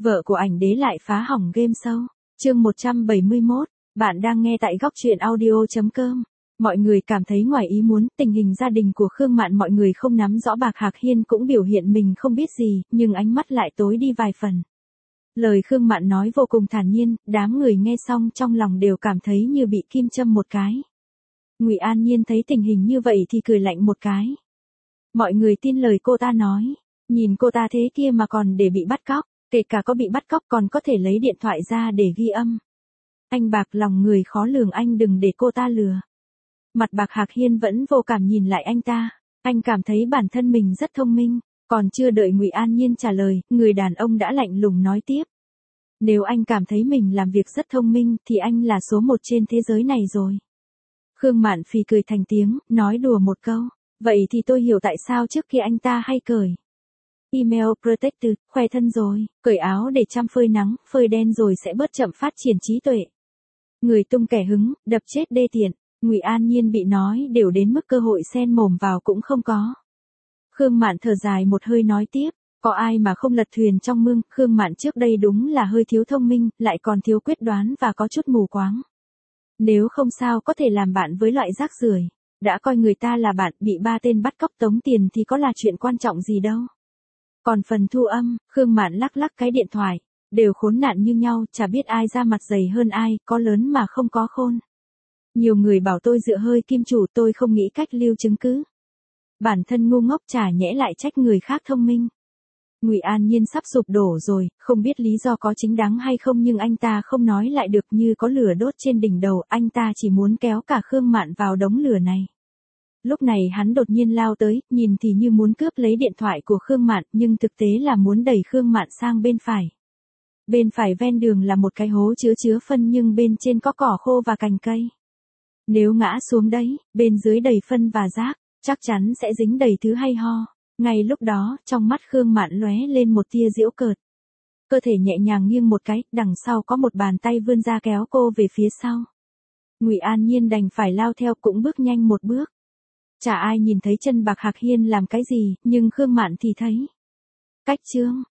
Vợ của ảnh đế lại phá hỏng game show. Chương 171, bạn đang nghe tại góc truyện audio.com. Mọi người cảm thấy ngoài ý muốn, tình hình gia đình của Khương Mạn mọi người không nắm rõ. Bạc Hạc Hiên cũng biểu hiện mình không biết gì, nhưng ánh mắt lại tối đi vài phần. Lời Khương Mạn nói vô cùng thản nhiên, đám người nghe xong trong lòng đều cảm thấy như bị kim châm một cái. Ngụy An Nhiên thấy tình hình như vậy thì cười lạnh một cái. Mọi người tin lời cô ta nói, nhìn cô ta thế kia mà còn để bị bắt cóc, kể cả có bị bắt cóc còn có thể lấy điện thoại ra để ghi âm. Anh Bạc lòng người khó lường, anh đừng để cô ta lừa. Mặt Bạc Hạc Hiên vẫn vô cảm nhìn lại anh ta, anh cảm thấy bản thân mình rất thông minh, còn chưa đợi Ngụy An Nhiên trả lời, người đàn ông đã lạnh lùng nói tiếp. Nếu anh cảm thấy mình làm việc rất thông minh thì anh là số một trên thế giới này rồi. Khương Mạn phì cười thành tiếng, nói đùa một câu, vậy thì tôi hiểu tại sao trước kia anh ta hay cởi email protected, khoe thân rồi, cởi áo để chăm phơi nắng, phơi đen rồi sẽ bớt chậm phát triển trí tuệ. Người tung kẻ hứng, đập chết đê tiện. Ngụy An Nhiên bị nói đều đến mức cơ hội xen mồm vào cũng không có. Khương Mạn thở dài một hơi nói tiếp, có ai mà không lật thuyền trong mương. Khương Mạn trước đây đúng là hơi thiếu thông minh, lại còn thiếu quyết đoán và có chút mù quáng. Nếu không sao có thể làm bạn với loại rác rưởi. Đã coi người ta là bạn, bị ba tên bắt cóc tống tiền thì có là chuyện quan trọng gì đâu. Còn phần thu âm, Khương Mạn lắc lắc cái điện thoại, đều khốn nạn như nhau, chả biết ai ra mặt dày hơn ai, có lớn mà không có khôn. Nhiều người bảo tôi dựa hơi kim chủ, tôi không nghĩ cách lưu chứng cứ. Bản thân ngu ngốc chả nhẽ lại trách người khác thông minh. Ngụy An Nhiên sắp sụp đổ rồi, không biết lý do có chính đáng hay không nhưng anh ta không nói lại được, như có lửa đốt trên đỉnh đầu, anh ta chỉ muốn kéo cả Khương Mạn vào đống lửa này. Lúc này hắn đột nhiên lao tới, nhìn thì như muốn cướp lấy điện thoại của Khương Mạn, nhưng thực tế là muốn đẩy Khương Mạn sang bên phải. Bên phải ven đường là một cái hố chứa phân nhưng bên trên có cỏ khô và cành cây. Nếu ngã xuống đấy, bên dưới đầy phân và rác, chắc chắn sẽ dính đầy thứ hay ho. Ngay lúc đó, trong mắt Khương Mạn lóe lên một tia giễu cợt. Cơ thể nhẹ nhàng nghiêng một cái, đằng sau có một bàn tay vươn ra kéo cô về phía sau. Ngụy An Nhiên đành phải lao theo, cũng bước nhanh một bước. Chả ai nhìn thấy chân Bạc Hạc Hiên làm cái gì, nhưng Khương Mạn thì thấy. Cách chương